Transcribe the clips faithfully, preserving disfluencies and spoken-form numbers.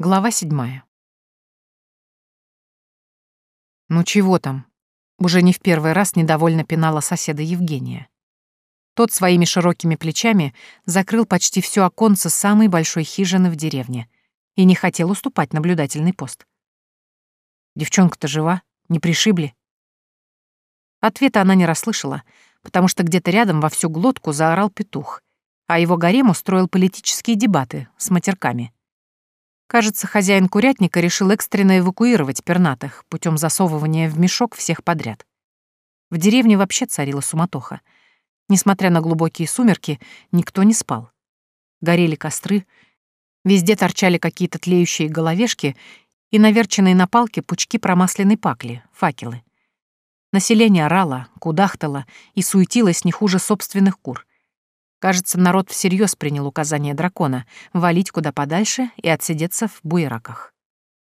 Глава седьмая. «Ну чего там?» Уже не в первый раз недовольно пинала соседа Евгения. Тот своими широкими плечами закрыл почти все оконце самой большой хижины в деревне и не хотел уступать наблюдательный пост. «Девчонка-то жива? Не пришибли?» Ответа она не расслышала, потому что где-то рядом во всю глотку заорал петух, а его гарем устроил политические дебаты с матерками. Кажется, хозяин курятника решил экстренно эвакуировать пернатых путем засовывания в мешок всех подряд. В деревне вообще царила суматоха. Несмотря на глубокие сумерки, никто не спал. Горели костры, везде торчали какие-то тлеющие головешки и наверченные на палке пучки промасленной пакли, факелы. Население орало, кудахтало и суетилось не хуже собственных кур. Кажется, народ всерьез принял указание дракона валить куда подальше и отсидеться в буераках.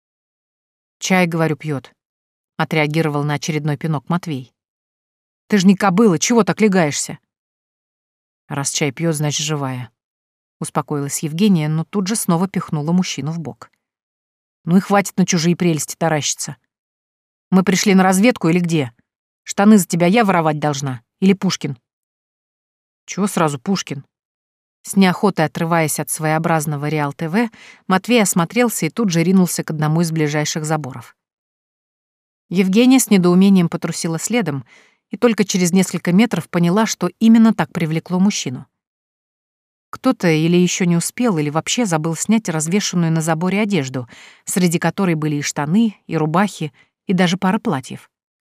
«Чай, говорю, пьет», — отреагировал на очередной пинок Матвей. «Ты ж не кобыла, чего так легаешься?» «Раз чай пьет, значит, живая», — успокоилась Евгения, но тут же снова пихнула мужчину в бок. «Ну и хватит на чужие прелести таращиться. Мы пришли на разведку или где? Штаны за тебя я воровать должна? Или Пушкин?» «Чего сразу Пушкин?» С неохотой отрываясь от своеобразного Реал-ТВ, Матвей осмотрелся и тут же ринулся к одному из ближайших заборов. Евгения с недоумением потрусила следом и только через несколько метров поняла, что именно так привлекло мужчину. Кто-то или еще не успел, или вообще забыл снять развешанную на заборе одежду, среди которой были и штаны, и рубахи, и даже пара платьев.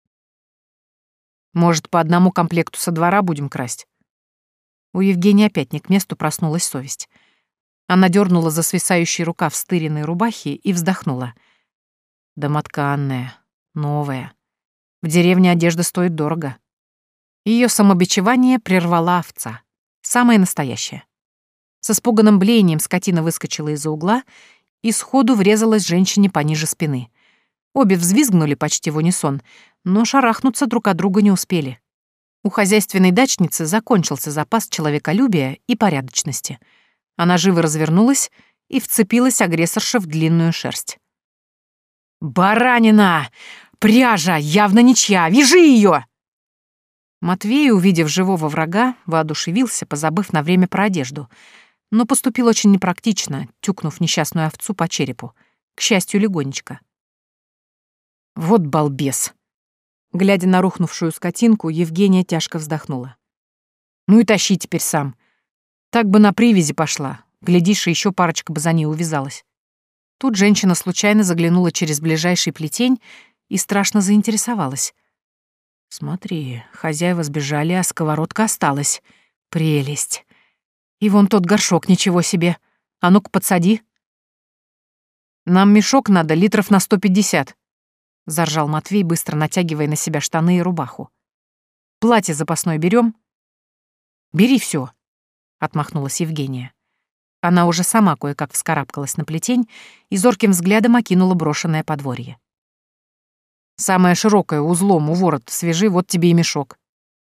«Может, по одному комплекту со двора будем красть?» У Евгении опять не к месту проснулась совесть. Она дернула за свисающий рукав стыренной рубахи и вздохнула. Домотканная, новая. В деревне одежда стоит дорого. Ее самобичевание прервала овца. Самая настоящая. С испуганным блеянием скотина выскочила из-за угла и сходу врезалась женщине пониже спины. Обе взвизгнули почти в унисон, но шарахнуться друг от друга не успели. У хозяйственной дачницы закончился запас человеколюбия и порядочности. Она живо развернулась и вцепилась агрессорше в длинную шерсть. «Баранина! Пряжа! Явно ничья! Вяжи ее!» Матвей, увидев живого врага, воодушевился, позабыв на время про одежду, но поступил очень непрактично, тюкнув несчастную овцу по черепу. К счастью, легонечко. «Вот балбес!» Глядя на рухнувшую скотинку, Евгения тяжко вздохнула. «Ну и тащи теперь сам. Так бы на привязи пошла. Глядишь, и еще парочка бы за ней увязалась». Тут женщина случайно заглянула через ближайший плетень и страшно заинтересовалась. «Смотри, хозяева сбежали, а сковородка осталась. Прелесть. И вон тот горшок, ничего себе. А ну-ка, подсади». «Нам мешок надо литров на сто пятьдесят», — заржал Матвей, быстро натягивая на себя штаны и рубаху. «Платье запасное берем?» «Бери все, отмахнулась Евгения. Она уже сама кое-как вскарабкалась на плетень и зорким взглядом окинула брошенное подворье. «Самое широкое, узлом у ворота свяжи, вот тебе и мешок».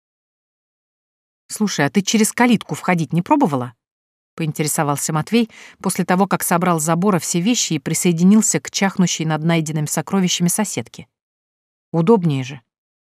«Слушай, а ты через калитку входить не пробовала?» — поинтересовался Матвей после того, как собрал с забора все вещи и присоединился к чахнущей над найденными сокровищами соседке. «Удобнее же».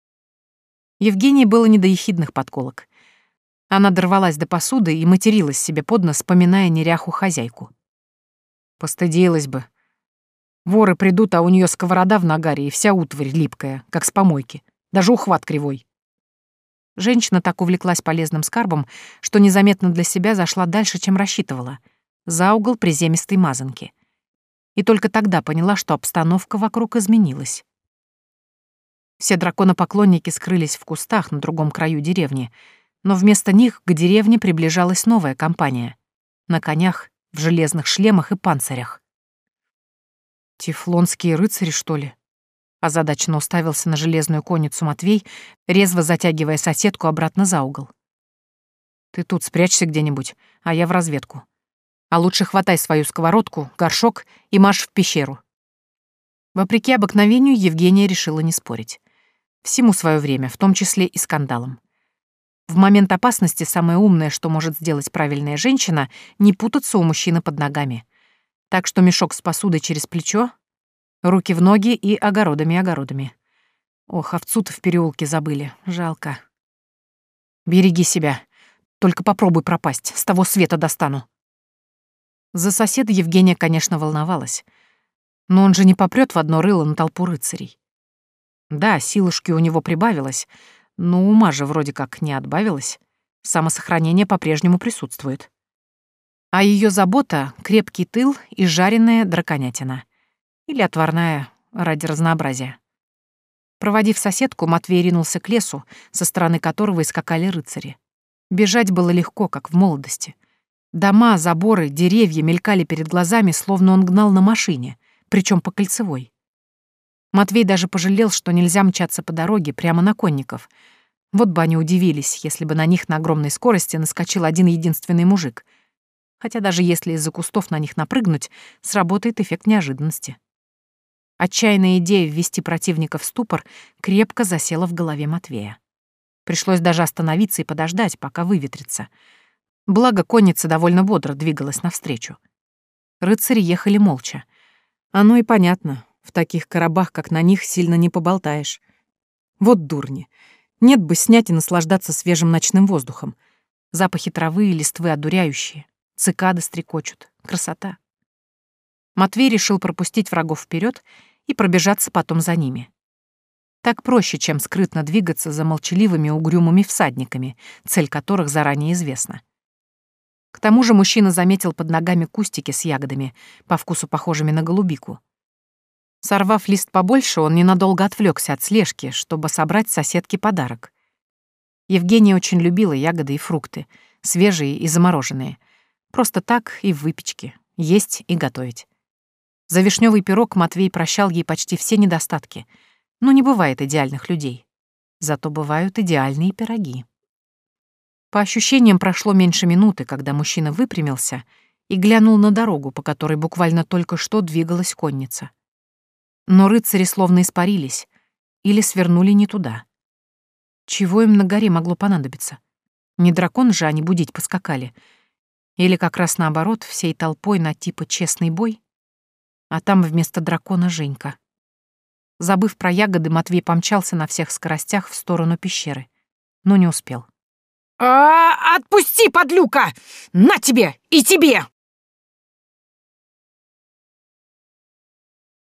Евгении было не до ехидных подколок. Она дорвалась до посуды и материлась себе под нос, поминая неряху-хозяйку. Постыдилась бы. Воры придут, а у нее сковорода в нагаре и вся утварь липкая, как с помойки. Даже ухват кривой. Женщина так увлеклась полезным скарбом, что незаметно для себя зашла дальше, чем рассчитывала, за угол приземистой мазанки. И только тогда поняла, что обстановка вокруг изменилась. Все драконопоклонники скрылись в кустах на другом краю деревни, но вместо них к деревне приближалась новая компания. На конях, в железных шлемах и панцирях. «Тефлонские рыцари, что ли?» Озадаченно уставился на железную конницу Матвей, резво затягивая соседку обратно за угол. «Ты тут спрячься где-нибудь, а я в разведку. А лучше хватай свою сковородку, горшок и марш в пещеру». Вопреки обыкновению, Евгения решила не спорить. Всему свое время, в том числе и скандалам. В момент опасности самое умное, что может сделать правильная женщина, не путаться у мужчины под ногами. Так что мешок с посудой через плечо, руки в ноги и огородами-огородами. Ох, овцу-то в переулке забыли, жалко. Береги себя, только попробуй пропасть, с того света достану. За соседа Евгения, конечно, волновалась. Но он же не попрёт в одно рыло на толпу рыцарей. Да, силушки у него прибавилось, но ума же вроде как не отбавилось. Самосохранение по-прежнему присутствует. А её забота — крепкий тыл и жареная драконятина. Или отварная, ради разнообразия. Проводив соседку, Матвей ринулся к лесу, со стороны которого и скакали рыцари. Бежать было легко, как в молодости. Дома, заборы, деревья мелькали перед глазами, словно он гнал на машине, причем по кольцевой. Матвей даже пожалел, что нельзя мчаться по дороге прямо на конников. Вот бы они удивились, если бы на них на огромной скорости наскочил один единственный мужик. Хотя даже если из-за кустов на них напрыгнуть, сработает эффект неожиданности. Отчаянная идея ввести противника в ступор крепко засела в голове Матвея. Пришлось даже остановиться и подождать, пока выветрится. Благо, конница довольно бодро двигалась навстречу. Рыцари ехали молча. Оно и понятно, в таких коробах, как на них, сильно не поболтаешь. Вот дурни. Нет бы снять и наслаждаться свежим ночным воздухом. Запахи травы и листвы одуряющие. Цикады стрекочут. Красота. Матвей решил пропустить врагов вперед и пробежаться потом за ними. Так проще, чем скрытно двигаться за молчаливыми угрюмыми всадниками, цель которых заранее известна. К тому же мужчина заметил под ногами кустики с ягодами, по вкусу похожими на голубику. Сорвав лист побольше, он ненадолго отвлекся от слежки, чтобы собрать соседке подарок. Евгения очень любила ягоды и фрукты, свежие и замороженные. Просто так и в выпечке, есть и готовить. За вишневый пирог Матвей прощал ей почти все недостатки, но не бывает идеальных людей. Зато бывают идеальные пироги. По ощущениям, прошло меньше минуты, когда мужчина выпрямился и глянул на дорогу, по которой буквально только что двигалась конница. Но рыцари словно испарились или свернули не туда. Чего им на горе могло понадобиться? Не дракон же они будить поскакали. Или как раз наоборот, всей толпой на типа честный бой? А там вместо дракона Женька. Забыв про ягоды, Матвей помчался на всех скоростях в сторону пещеры, но не успел. А, отпусти, подлюка! На тебе и тебе!